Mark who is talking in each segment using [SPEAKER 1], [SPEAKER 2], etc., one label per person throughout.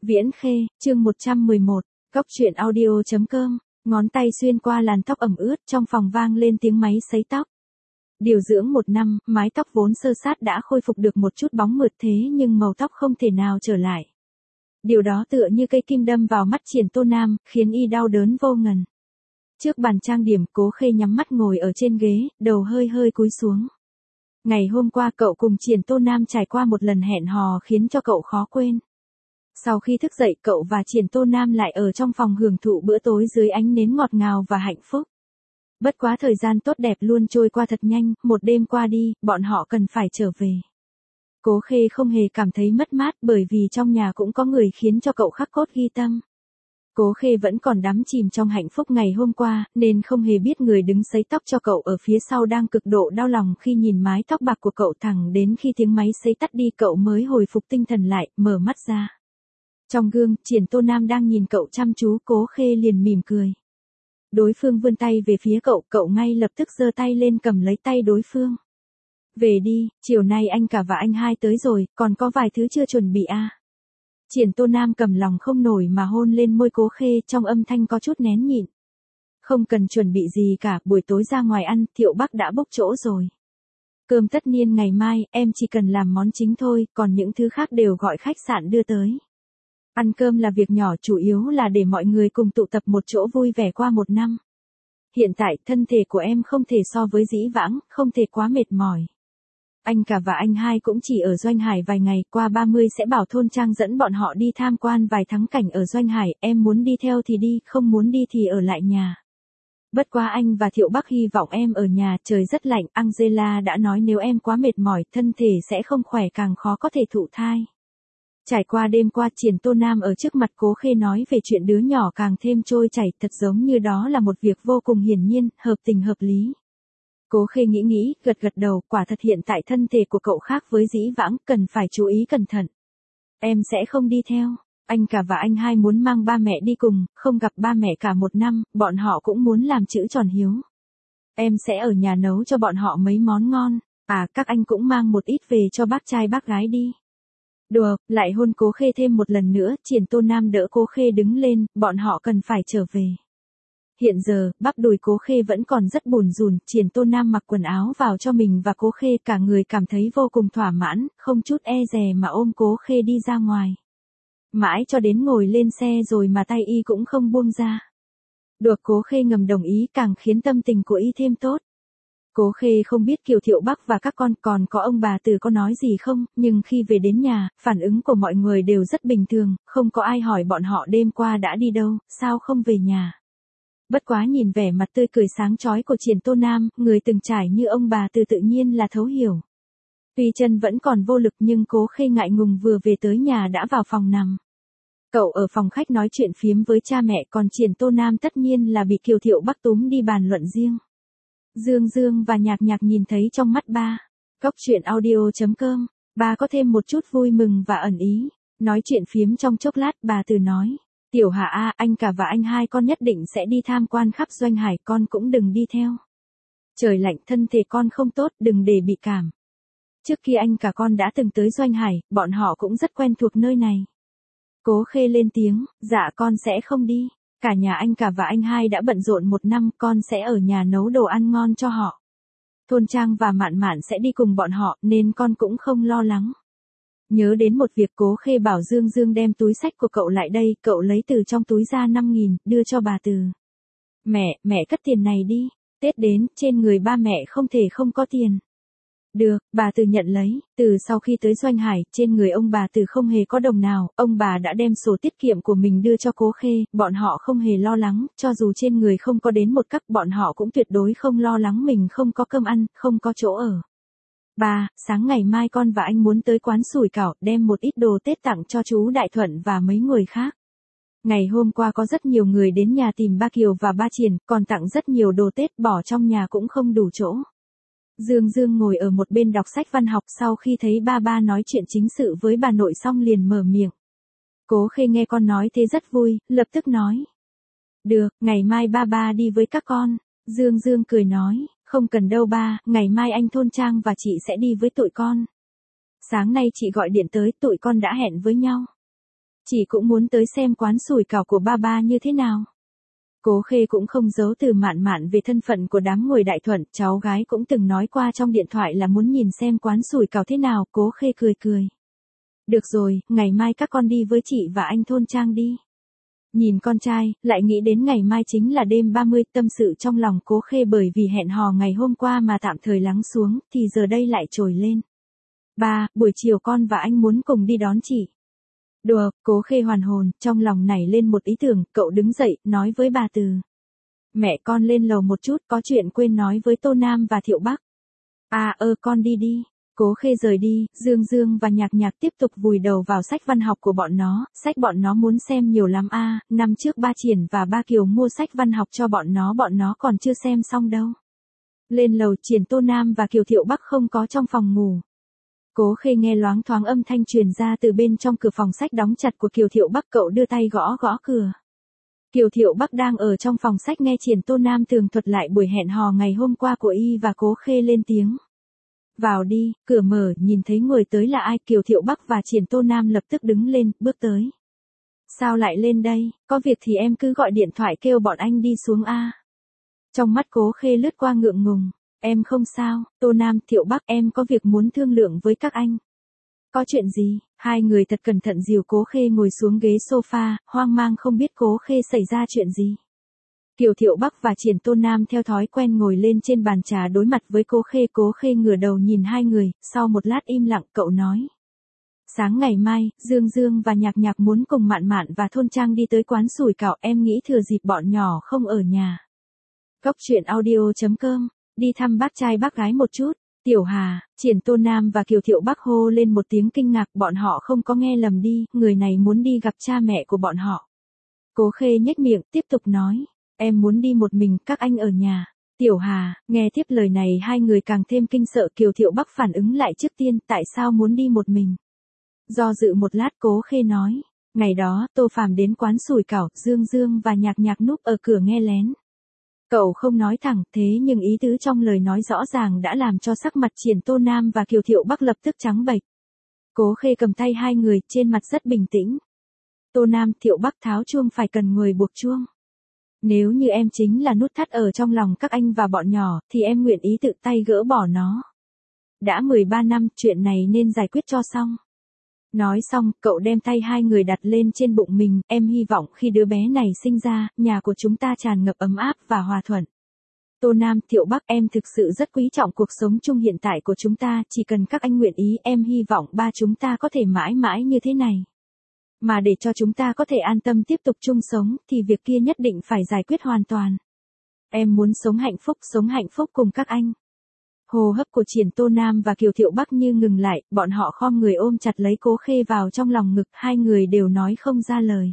[SPEAKER 1] Viễn Khê, chương 111, Góc truyện audio.com, ngón tay xuyên qua làn tóc ẩm ướt, trong phòng vang lên tiếng máy sấy tóc. Điều dưỡng 1 năm, mái tóc vốn xơ xát đã khôi phục được một chút bóng mượt thế nhưng màu tóc không thể nào trở lại. Điều đó tựa như cây kim đâm vào mắt Triển Tô Nam, khiến y đau đớn vô ngần. Trước bàn trang điểm, Cố Khê nhắm mắt ngồi ở trên ghế, đầu hơi hơi cúi xuống. Ngày hôm qua cậu cùng Triển Tô Nam trải qua một lần hẹn hò khiến cho cậu khó quên. Sau khi thức dậy, cậu và Triển Tô Nam lại ở trong phòng hưởng thụ bữa tối dưới ánh nến ngọt ngào và hạnh phúc. Bất quá thời gian tốt đẹp luôn trôi qua thật nhanh, một đêm qua đi, bọn họ cần phải trở về. Cố Khê không hề cảm thấy mất mát bởi vì trong nhà cũng có người khiến cho cậu khắc cốt ghi tâm. Cố Khê vẫn còn đắm chìm trong hạnh phúc ngày hôm qua, nên không hề biết người đứng sấy tóc cho cậu ở phía sau đang cực độ đau lòng khi nhìn mái tóc bạc của cậu, thẳng đến khi tiếng máy sấy tắt đi cậu mới hồi phục tinh thần lại, mở mắt ra. Trong gương, Triển Tô Nam đang nhìn cậu chăm chú, Cố Khê liền mỉm cười. Đối phương vươn tay về phía cậu, cậu ngay lập tức giơ tay lên cầm lấy tay đối phương. Về đi, chiều nay anh cả và anh hai tới rồi, còn có vài thứ chưa chuẩn bị à. Triển Tô Nam cầm lòng không nổi mà hôn lên môi Cố Khê, trong âm thanh có chút nén nhịn. Không cần chuẩn bị gì cả, buổi tối ra ngoài ăn, Thiệu Bắc đã book chỗ rồi. Cơm tất niên ngày mai, em chỉ cần làm món chính thôi, còn những thứ khác đều gọi khách sạn đưa tới. Ăn cơm là việc nhỏ, chủ yếu là để mọi người cùng tụ tập một chỗ vui vẻ qua một năm. Hiện tại, thân thể của em không thể so với dĩ vãng, không thể quá mệt mỏi. Anh cả và anh hai cũng chỉ ở Doanh Hải vài ngày, qua 30 sẽ bảo Thôn Trang dẫn bọn họ đi tham quan vài thắng cảnh ở Doanh Hải, em muốn đi theo thì đi, không muốn đi thì ở lại nhà. Bất quá anh và Thiệu Bắc hy vọng em ở nhà, trời rất lạnh, Angela đã nói nếu em quá mệt mỏi, thân thể sẽ không khỏe, càng khó có thể thụ thai. Trải qua đêm qua, Triển Tô Nam ở trước mặt Cố Khê nói về chuyện đứa nhỏ càng thêm trôi chảy, thật giống như đó là một việc vô cùng hiển nhiên, hợp tình hợp lý. Cố Khê nghĩ, gật gật đầu, quả thật hiện tại thân thể của cậu khác với dĩ vãng, cần phải chú ý cẩn thận. Em sẽ không đi theo, anh cả và anh hai muốn mang ba mẹ đi cùng, không gặp ba mẹ cả 1 năm, bọn họ cũng muốn làm chữ tròn hiếu. Em sẽ ở nhà nấu cho bọn họ mấy món ngon, các anh cũng mang một ít về cho bác trai bác gái đi. Đùa, lại hôn Cố Khê thêm một lần nữa, Triển Tô Nam đỡ Cố Khê đứng lên, bọn họ cần phải trở về. Hiện giờ, bắp đùi Cố Khê vẫn còn rất bùn rùn, Triển Tô Nam mặc quần áo vào cho mình và Cố Khê, cả người cảm thấy vô cùng thỏa mãn, không chút e dè mà ôm Cố Khê đi ra ngoài. Mãi cho đến ngồi lên xe rồi mà tay y cũng không buông ra. Được Cố Khê ngầm đồng ý càng khiến tâm tình của y thêm tốt. Cố Khê không biết Kiều Thiệu Bắc và các con còn có ông bà Từ có nói gì không, nhưng khi về đến nhà, phản ứng của mọi người đều rất bình thường, không có ai hỏi bọn họ đêm qua đã đi đâu, sao không về nhà. Bất quá nhìn vẻ mặt tươi cười sáng chói của Triển Tô Nam, người từng trải như ông bà Từ tự nhiên là thấu hiểu. Tuy chân vẫn còn vô lực nhưng Cố Khê ngại ngùng vừa về tới nhà đã vào phòng nằm. Cậu ở phòng khách nói chuyện phiếm với cha mẹ, còn Triển Tô Nam tất nhiên là bị Kiều Thiệu Bắc túm đi bàn luận riêng. Dương và Nhạc Nhạc nhìn thấy trong mắt ba. Góc truyện audio.com, ba có thêm một chút vui mừng và ẩn ý. Nói chuyện phiếm trong chốc lát, bà Từ nói. Tiểu Hạ anh cả và anh hai con nhất định sẽ đi tham quan khắp Doanh Hải, con cũng đừng đi theo. Trời lạnh, thân thể con không tốt, đừng để bị cảm. Trước khi anh cả con đã từng tới Doanh Hải, bọn họ cũng rất quen thuộc nơi này. Cố Khê lên tiếng, dạ con sẽ không đi. Cả nhà anh cả và anh hai đã bận rộn 1 năm, con sẽ ở nhà nấu đồ ăn ngon cho họ. Thôn Trang và Mạn Mạn sẽ đi cùng bọn họ, nên con cũng không lo lắng. Nhớ đến một việc, Cố Khê bảo Dương đem túi xách của cậu lại đây, cậu lấy từ trong túi ra 5.000, đưa cho bà Từ. Mẹ cất tiền này đi, Tết đến, trên người ba mẹ không thể không có tiền. Được, bà Từ nhận lấy, từ sau khi tới Doanh Hải, trên người ông bà Từ không hề có đồng nào, ông bà đã đem sổ tiết kiệm của mình đưa cho Cố Khê, bọn họ không hề lo lắng, cho dù trên người không có đến một cắc, bọn họ cũng tuyệt đối không lo lắng mình không có cơm ăn, không có chỗ ở. Ba, sáng ngày mai con và anh muốn tới quán sủi cảo, đem một ít đồ Tết tặng cho chú Đại Thuận và mấy người khác. Ngày hôm qua có rất nhiều người đến nhà tìm ba Kiều và ba Triển, còn tặng rất nhiều đồ Tết, bỏ trong nhà cũng không đủ chỗ. Dương ngồi ở một bên đọc sách văn học, sau khi thấy ba nói chuyện chính sự với bà nội xong liền mở miệng. Cố Khê nghe con nói thế rất vui, lập tức nói. Được, ngày mai ba đi với các con. Dương cười nói, không cần đâu ba, ngày mai anh Thôn Trang và chị sẽ đi với tụi con. Sáng nay chị gọi điện tới, tụi con đã hẹn với nhau. Chị cũng muốn tới xem quán sủi cảo của ba ba như thế nào. Cố Khê cũng không giấu từ Mạn Mạn về thân phận của đám người Đại Thuận, cháu gái cũng từng nói qua trong điện thoại là muốn nhìn xem quán sủi cảo thế nào, Cố Khê cười cười. Được rồi, ngày mai các con đi với chị và anh Thôn Trang đi. Nhìn con trai, lại nghĩ đến ngày mai chính là đêm 30, tâm sự trong lòng Cố Khê bởi vì hẹn hò ngày hôm qua mà tạm thời lắng xuống, thì giờ đây lại trồi lên. Ba, buổi chiều con và anh muốn cùng đi đón chị. Đùa, Cố Khê hoàn hồn, trong lòng nảy lên một ý tưởng, cậu đứng dậy, nói với bà Từ. Mẹ con lên lầu một chút, có chuyện quên nói với Tô Nam và Thiệu Bắc. Con đi đi. Cố Khê rời đi, Dương Dương và Nhạc Nhạc tiếp tục vùi đầu vào sách văn học của bọn nó, sách bọn nó muốn xem nhiều lắm năm trước ba Triển và ba Kiều mua sách văn học cho bọn nó còn chưa xem xong đâu. Lên lầu Triển, Tô Nam và Kiều Thiệu Bắc không có trong phòng ngủ. Cố Khê nghe loáng thoáng âm thanh truyền ra từ bên trong cửa phòng sách đóng chặt của Kiều Thiệu Bắc, cậu đưa tay gõ gõ cửa. Kiều Thiệu Bắc đang ở trong phòng sách nghe Triển Tô Nam tường thuật lại buổi hẹn hò ngày hôm qua của y và Cố Khê lên tiếng. Vào đi, cửa mở, nhìn thấy người tới là ai, Kiều Thiệu Bắc và Triển Tô Nam lập tức đứng lên, bước tới. Sao lại lên đây, có việc thì em cứ gọi điện thoại kêu bọn anh đi xuống a. Trong mắt Cố Khê lướt qua ngượng ngùng. Em không sao, Tô Nam, Thiệu Bắc, em có việc muốn thương lượng với các anh. Có chuyện gì? Hai người thật cẩn thận dìu Cố Khê ngồi xuống ghế sofa, hoang mang không biết Cố Khê xảy ra chuyện gì. Kiều Thiệu Bắc và Triển Tô Nam theo thói quen ngồi lên trên bàn trà đối mặt với Cố Khê ngửa đầu nhìn hai người, sau một lát im lặng cậu nói. Sáng ngày mai, Dương Dương và Nhạc Nhạc muốn cùng Mạn Mạn và Thôn Trang đi tới quán sủi cảo, em nghĩ thừa dịp bọn nhỏ không ở nhà. Góc audio.com, đi thăm bác trai bác gái một chút. Tiểu Hà, Triển Tô Nam và Kiều Thiệu Bắc hô lên một tiếng kinh ngạc, bọn họ không có nghe lầm đi, người này muốn đi gặp cha mẹ của bọn họ. Cố Khê nhếch miệng, tiếp tục nói, em muốn đi một mình, các anh ở nhà. Tiểu Hà, nghe tiếp lời này hai người càng thêm kinh sợ, Kiều Thiệu Bắc phản ứng lại trước tiên, tại sao muốn đi một mình. Do dự một lát Cố Khê nói, ngày đó, Tô Phàm đến quán sủi cảo, Dương Dương và Nhạc Nhạc núp ở cửa nghe lén. Cậu không nói thẳng, thế nhưng ý tứ trong lời nói rõ ràng đã làm cho sắc mặt Triển Tô Nam và Kiều Thiệu Bắc lập tức trắng bệch. Cố Khê cầm tay hai người, trên mặt rất bình tĩnh. Tô Nam, Thiệu Bắc, tháo chuông phải cần người buộc chuông. Nếu như em chính là nút thắt ở trong lòng các anh và bọn nhỏ, thì em nguyện ý tự tay gỡ bỏ nó. Đã 13 năm, chuyện này nên giải quyết cho xong. Nói xong, cậu đem tay hai người đặt lên trên bụng mình, em hy vọng khi đứa bé này sinh ra, nhà của chúng ta tràn ngập ấm áp và hòa thuận. Tô Nam, Thiệu Bắc, em thực sự rất quý trọng cuộc sống chung hiện tại của chúng ta, chỉ cần các anh nguyện ý, em hy vọng ba chúng ta có thể mãi mãi như thế này. Mà để cho chúng ta có thể an tâm tiếp tục chung sống, thì việc kia nhất định phải giải quyết hoàn toàn. Em muốn sống hạnh phúc cùng các anh. Hô hấp của Triển Tô Nam và Kiều Thiệu Bắc như ngừng lại, bọn họ khom người ôm chặt lấy Cố Khê vào trong lòng ngực, hai người đều nói không ra lời.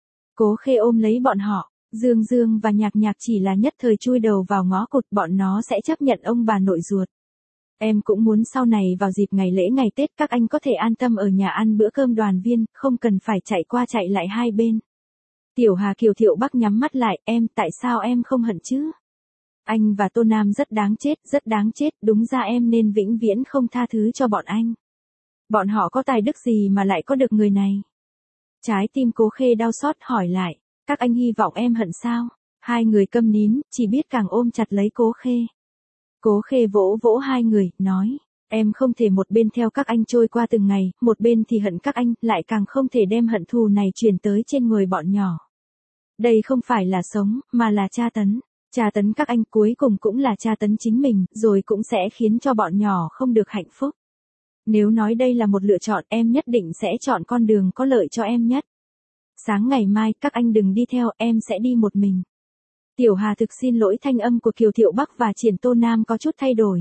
[SPEAKER 1] Cố Khê ôm lấy bọn họ, Dương Dương và Nhạc Nhạc chỉ là nhất thời chui đầu vào ngõ cụt, bọn nó sẽ chấp nhận ông bà nội ruột. Em cũng muốn sau này vào dịp ngày lễ ngày Tết các anh có thể an tâm ở nhà ăn bữa cơm đoàn viên, không cần phải chạy qua chạy lại hai bên. Tiểu Hà, Kiều Thiệu Bắc nhắm mắt lại, tại sao em không hận chứ? Anh và Tô Nam rất đáng chết, đúng ra em nên vĩnh viễn không tha thứ cho bọn anh. Bọn họ có tài đức gì mà lại có được người này? Trái tim Cố Khê đau xót hỏi lại, các anh hy vọng em hận sao? Hai người câm nín, chỉ biết càng ôm chặt lấy Cố Khê. Cố Khê vỗ vỗ hai người, nói, em không thể một bên theo các anh trôi qua từng ngày, một bên thì hận các anh, lại càng không thể đem hận thù này truyền tới trên người bọn nhỏ. Đây không phải là sống, mà là tra tấn. Tra tấn các anh cuối cùng cũng là tra tấn chính mình, rồi cũng sẽ khiến cho bọn nhỏ không được hạnh phúc. Nếu nói đây là một lựa chọn, em nhất định sẽ chọn con đường có lợi cho em nhất. Sáng ngày mai, các anh đừng đi theo, em sẽ đi một mình. Tiểu Hà thực xin lỗi, thanh âm của Kiều Thiệu Bắc và Triển Tô Nam có chút thay đổi.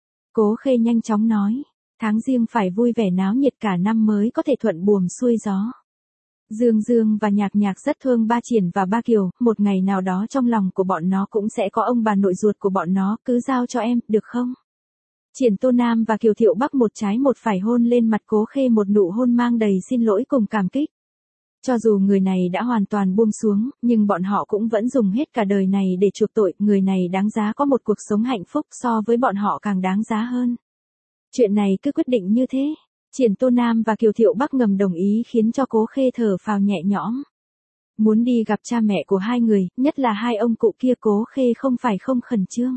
[SPEAKER 1] Cố Khê nhanh chóng nói, tháng Giêng phải vui vẻ náo nhiệt, cả năm mới có thể thuận buồm xuôi gió. Dương Dương và Nhạc Nhạc rất thương ba Triển và ba Kiều, một ngày nào đó trong lòng của bọn nó cũng sẽ có ông bà nội ruột của bọn nó, cứ giao cho em, được không? Triển Tô Nam và Kiều Thiệu Bắc một trái một phải hôn lên mặt Cố Khê, một nụ hôn mang đầy xin lỗi cùng cảm kích. Cho dù người này đã hoàn toàn buông xuống, nhưng bọn họ cũng vẫn dùng hết cả đời này để chuộc tội, người này đáng giá có một cuộc sống hạnh phúc, so với bọn họ càng đáng giá hơn. Chuyện này cứ quyết định như thế. Triển Tô Nam và Kiều Thiệu Bắc ngầm đồng ý khiến cho Cố Khê thở phào nhẹ nhõm. Muốn đi gặp cha mẹ của hai người, nhất là hai ông cụ kia, Cố Khê không phải không khẩn trương.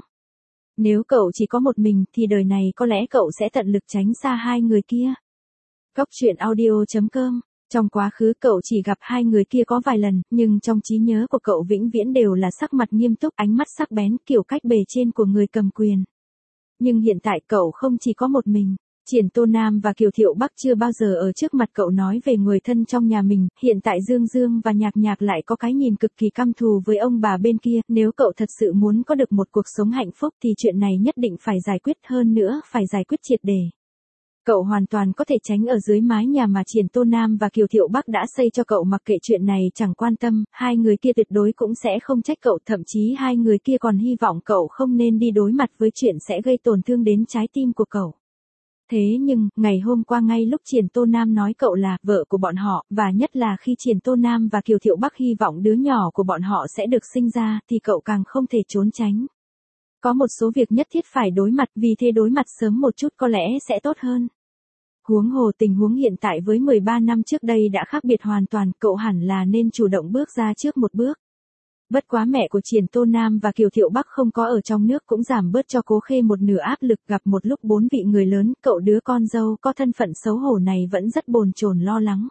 [SPEAKER 1] Nếu cậu chỉ có một mình thì đời này có lẽ cậu sẽ tận lực tránh xa hai người kia. Góc truyện audio.com. Trong quá khứ cậu chỉ gặp hai người kia có vài lần, nhưng trong trí nhớ của cậu vĩnh viễn đều là sắc mặt nghiêm túc, ánh mắt sắc bén, kiểu cách bề trên của người cầm quyền. Nhưng hiện tại cậu không chỉ có một mình. Triển Tô Nam và Kiều Thiệu Bắc chưa bao giờ ở trước mặt cậu nói về người thân trong nhà mình, hiện tại Dương Dương và Nhạc Nhạc lại có cái nhìn cực kỳ căm thù với ông bà bên kia, nếu cậu thật sự muốn có được một cuộc sống hạnh phúc thì chuyện này nhất định phải giải quyết, hơn nữa phải giải quyết triệt để. Cậu hoàn toàn có thể tránh ở dưới mái nhà mà Triển Tô Nam và Kiều Thiệu Bắc đã xây cho cậu, mặc kệ chuyện này chẳng quan tâm, hai người kia tuyệt đối cũng sẽ không trách cậu, thậm chí hai người kia còn hy vọng cậu không nên đi đối mặt với chuyện sẽ gây tổn thương đến trái tim của cậu. Thế nhưng, ngày hôm qua ngay lúc Triển Tô Nam nói cậu là vợ của bọn họ, và nhất là khi Triển Tô Nam và Kiều Thiệu Bắc hy vọng đứa nhỏ của bọn họ sẽ được sinh ra, thì cậu càng không thể trốn tránh. Có một số việc nhất thiết phải đối mặt, vì thế đối mặt sớm một chút có lẽ sẽ tốt hơn. Huống hồ tình huống hiện tại với 13 năm trước đây đã khác biệt hoàn toàn, cậu hẳn là nên chủ động bước ra trước một bước. Bất quá mẹ của Triển Tô Nam và Kiều Thiệu Bắc không có ở trong nước cũng giảm bớt cho Cố Khê một nửa áp lực, gặp một lúc 4 vị người lớn, cậu đứa con dâu có thân phận xấu hổ này vẫn rất bồn chồn lo lắng.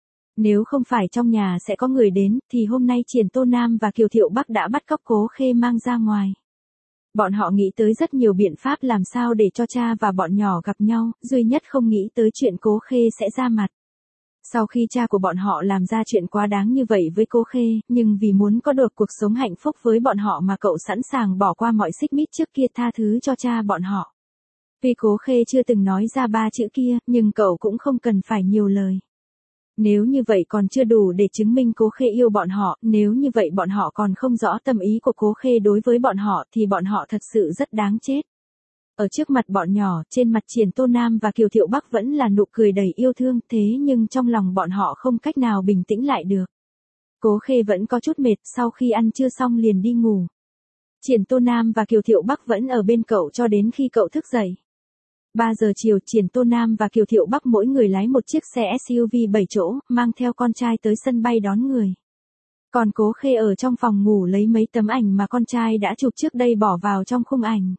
[SPEAKER 1] Nếu không phải trong nhà sẽ có người đến, thì hôm nay Triển Tô Nam và Kiều Thiệu Bắc đã bắt cóc Cố Khê mang ra ngoài. Bọn họ nghĩ tới rất nhiều biện pháp làm sao để cho cha và bọn nhỏ gặp nhau, duy nhất không nghĩ tới chuyện Cố Khê sẽ ra mặt. Sau khi cha của bọn họ làm ra chuyện quá đáng như vậy với Cố Khê, nhưng vì muốn có được cuộc sống hạnh phúc với bọn họ mà cậu sẵn sàng bỏ qua mọi xích mích trước kia, tha thứ cho cha bọn họ. Vì Cố Khê chưa từng nói ra 3 chữ kia, nhưng cậu cũng không cần phải nhiều lời. Nếu như vậy còn chưa đủ để chứng minh Cố Khê yêu bọn họ, nếu như vậy bọn họ còn không rõ tâm ý của Cố Khê đối với bọn họ thì bọn họ thật sự rất đáng chết. Ở trước mặt bọn nhỏ, trên mặt Triển Tô Nam và Kiều Thiệu Bắc vẫn là nụ cười đầy yêu thương, thế nhưng trong lòng bọn họ không cách nào bình tĩnh lại được. Cố Khê vẫn có chút mệt, sau khi ăn trưa xong liền đi ngủ. Triển Tô Nam và Kiều Thiệu Bắc vẫn ở bên cậu cho đến khi cậu thức dậy. 3 giờ chiều, Triển Tô Nam và Kiều Thiệu Bắc mỗi người lái một chiếc xe SUV 7 chỗ, mang theo con trai tới sân bay đón người. Còn Cố Khê ở trong phòng ngủ lấy mấy tấm ảnh mà con trai đã chụp trước đây bỏ vào trong khung ảnh.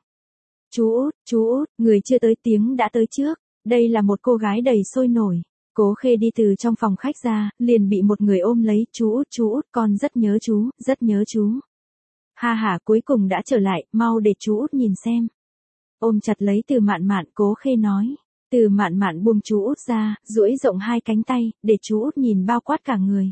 [SPEAKER 1] Chú út, người chưa tới tiếng đã tới trước. Đây là một cô gái đầy sôi nổi. Cố Khê đi từ trong phòng khách ra, liền bị một người ôm lấy. Chú út, con rất nhớ chú, rất nhớ chú. Ha ha, cuối cùng đã trở lại, mau để chú út nhìn xem. Ôm chặt lấy Từ Mạn Mạn, Cố Khê nói. Từ Mạn Mạn buông chú út ra, duỗi rộng hai cánh tay, để chú út nhìn bao quát cả người.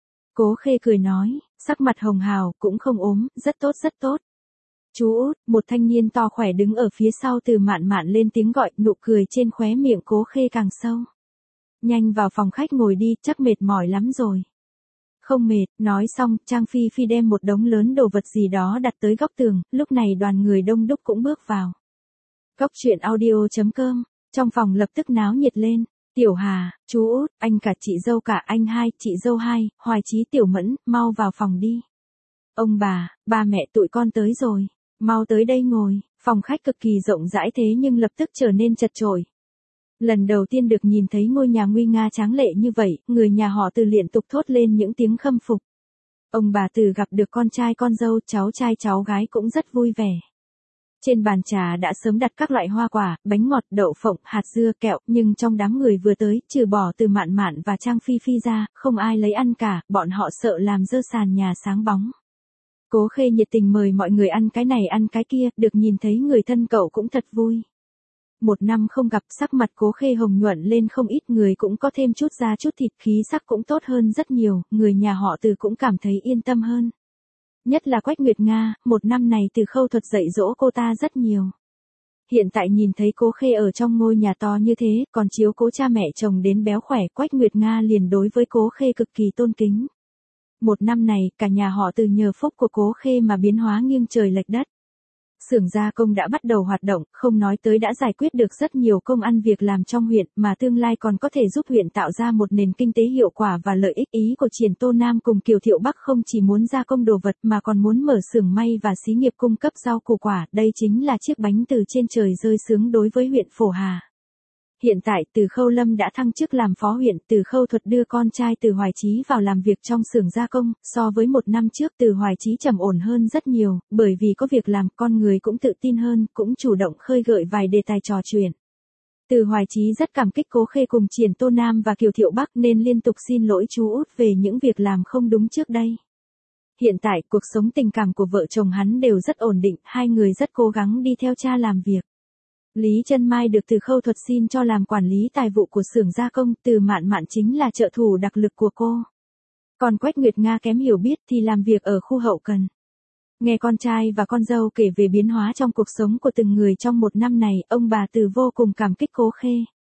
[SPEAKER 1] Cố Khê cười nói, sắc mặt hồng hào, cũng không ốm, rất tốt rất tốt. Chú út, một thanh niên to khỏe đứng ở phía sau Từ Mạn Mạn lên tiếng gọi, nụ cười trên khóe miệng Cố Khê càng sâu. Nhanh vào phòng khách ngồi đi, chắc mệt mỏi lắm rồi. Không mệt, nói xong, Trang Phi Phi đem một đống lớn đồ vật gì đó đặt tới góc tường, lúc này đoàn người đông đúc cũng bước vào. Góc truyện audio.com, trong phòng lập tức náo nhiệt lên. Tiểu Hà, chú út, anh cả chị dâu cả, anh hai, chị dâu hai, Hoài Chí, Tiểu Mẫn, mau vào phòng đi. Ông bà, ba mẹ tụi con tới rồi, mau tới đây ngồi. Phòng khách cực kỳ rộng rãi thế nhưng lập tức trở nên chật chội. Lần đầu tiên được nhìn thấy ngôi nhà nguy nga tráng lệ như vậy, người nhà họ Từ liên tục thốt lên những tiếng khâm phục. Ông bà Từ gặp được con trai con dâu, cháu trai cháu gái cũng rất vui vẻ. Trên bàn trà đã sớm đặt các loại hoa quả, bánh ngọt, đậu phộng, hạt dưa, kẹo, nhưng trong đám người vừa tới, trừ bỏ Từ Mạn Mạn và Trang Phi Phi ra, không ai lấy ăn cả, bọn họ sợ làm dơ sàn nhà sáng bóng. Cố Khê nhiệt tình mời mọi người ăn cái này ăn cái kia, được nhìn thấy người thân cậu cũng thật vui. Một năm không gặp, sắc mặt Cố Khê hồng nhuận lên không ít, người cũng có thêm chút da chút thịt, khí sắc cũng tốt hơn rất nhiều, người nhà họ Từ cũng cảm thấy yên tâm hơn. Nhất là Quách Nguyệt Nga, một năm này Từ Khâu thuật dạy dỗ cô ta rất nhiều. Hiện tại nhìn thấy Cố Khê ở trong ngôi nhà to như thế, còn chiếu cố cha mẹ chồng đến béo khỏe, Quách Nguyệt Nga liền đối với Cố Khê cực kỳ tôn kính. Một năm này, cả nhà họ Từ nhờ phúc của Cố Khê mà biến hóa nghiêng trời lệch đất. Xưởng gia công đã bắt đầu hoạt động, không nói tới đã giải quyết được rất nhiều công ăn việc làm trong huyện, mà tương lai còn có thể giúp huyện tạo ra một nền kinh tế hiệu quả và lợi ích. Ý của Triển Tô Nam cùng Kiều Thiệu Bắc không chỉ muốn gia công đồ vật mà còn muốn mở xưởng may và xí nghiệp cung cấp rau củ quả, đây chính là chiếc bánh từ trên trời rơi xuống đối với huyện Phổ Hà. Hiện tại Từ Khâu Lâm đã thăng chức làm phó huyện, Từ Khâu Thuật đưa con trai Từ Hoài Chí vào làm việc trong xưởng gia công, so với một năm trước Từ Hoài Chí trầm ổn hơn rất nhiều, bởi vì có việc làm con người cũng tự tin hơn, cũng chủ động khơi gợi vài đề tài trò chuyện. Từ Hoài Chí rất cảm kích Cố Khê cùng Triển Tô Nam và Kiều Thiệu Bắc nên liên tục xin lỗi chú út về những việc làm không đúng trước đây. Hiện tại cuộc sống tình cảm của vợ chồng hắn đều rất ổn định, hai người rất cố gắng đi theo cha làm việc. Lý Chân Mai được Từ Khâu Thuật xin cho làm quản lý tài vụ của xưởng gia công, Từ Mạn Mạn chính là trợ thủ đặc lực của cô. Còn Quách Nguyệt Nga kém hiểu biết thì làm việc ở khu hậu cần. Nghe con trai và con dâu kể về biến hóa trong cuộc sống của từng người trong một năm này, ông bà Từ vô cùng cảm kích Cố Khê.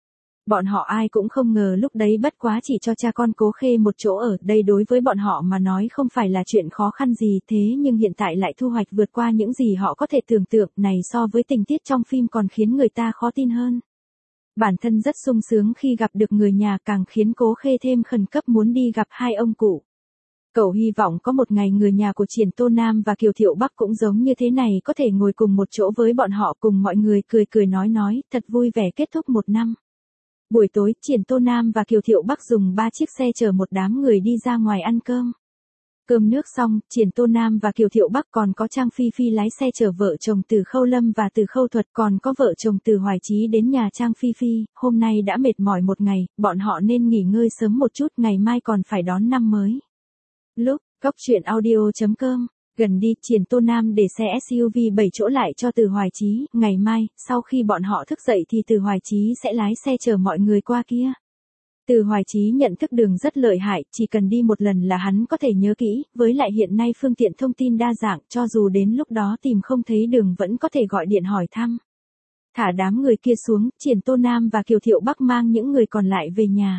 [SPEAKER 1] Bọn họ ai cũng không ngờ lúc đấy bất quá chỉ cho cha con Cố Khê một chỗ ở, đây đối với bọn họ mà nói không phải là chuyện khó khăn gì, thế nhưng hiện tại lại thu hoạch vượt qua những gì họ có thể tưởng tượng, này so với tình tiết trong phim còn khiến người ta khó tin hơn. Bản thân rất sung sướng khi gặp được người nhà, càng khiến Cố Khê thêm khẩn cấp muốn đi gặp hai ông cụ. Cậu hy vọng có một ngày người nhà của Triển Tô Nam và Kiều Thiệu Bắc cũng giống như thế này, có thể ngồi cùng một chỗ với bọn họ, cùng mọi người cười cười nói, thật vui vẻ kết thúc một năm. Buổi tối, Triển Tô Nam và Kiều Thiệu Bắc dùng 3 chiếc xe chở một đám người đi ra ngoài ăn cơm. Cơm nước xong, Triển Tô Nam và Kiều Thiệu Bắc còn có Trang Phi Phi lái xe chở vợ chồng Từ Khâu Lâm và Từ Khâu Thuật, còn có vợ chồng Từ Hoài Chí đến nhà Trang Phi Phi. Hôm nay đã mệt mỏi một ngày, bọn họ nên nghỉ ngơi sớm một chút, ngày mai còn phải đón năm mới. Lúc, goctruyện.audio.com, gần đi, Triển Tô Nam để xe SUV 7 chỗ lại cho Từ Hoài Chí, ngày mai, sau khi bọn họ thức dậy thì Từ Hoài Chí sẽ lái xe chở mọi người qua kia. Từ Hoài Chí nhận thức đường rất lợi hại, chỉ cần đi một lần là hắn có thể nhớ kỹ, với lại hiện nay phương tiện thông tin đa dạng, cho dù đến lúc đó tìm không thấy đường vẫn có thể gọi điện hỏi thăm. Thả đám người kia xuống, Triển Tô Nam và Kiều Thiệu Bắc mang những người còn lại về nhà.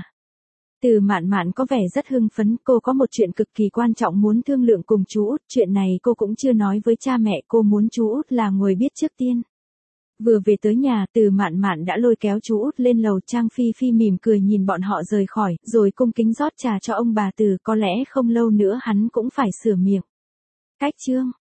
[SPEAKER 1] Từ Mạn Mạn có vẻ rất hưng phấn, cô có một chuyện cực kỳ quan trọng muốn thương lượng cùng chú út, chuyện này cô cũng chưa nói với cha mẹ, cô muốn chú út là người biết trước tiên. Vừa về tới nhà, Từ Mạn Mạn đã lôi kéo chú út lên lầu, Trang Phi Phi mỉm cười nhìn bọn họ rời khỏi, rồi cung kính rót trà cho ông bà Từ, có lẽ không lâu nữa hắn cũng phải sửa miệng. Cách chương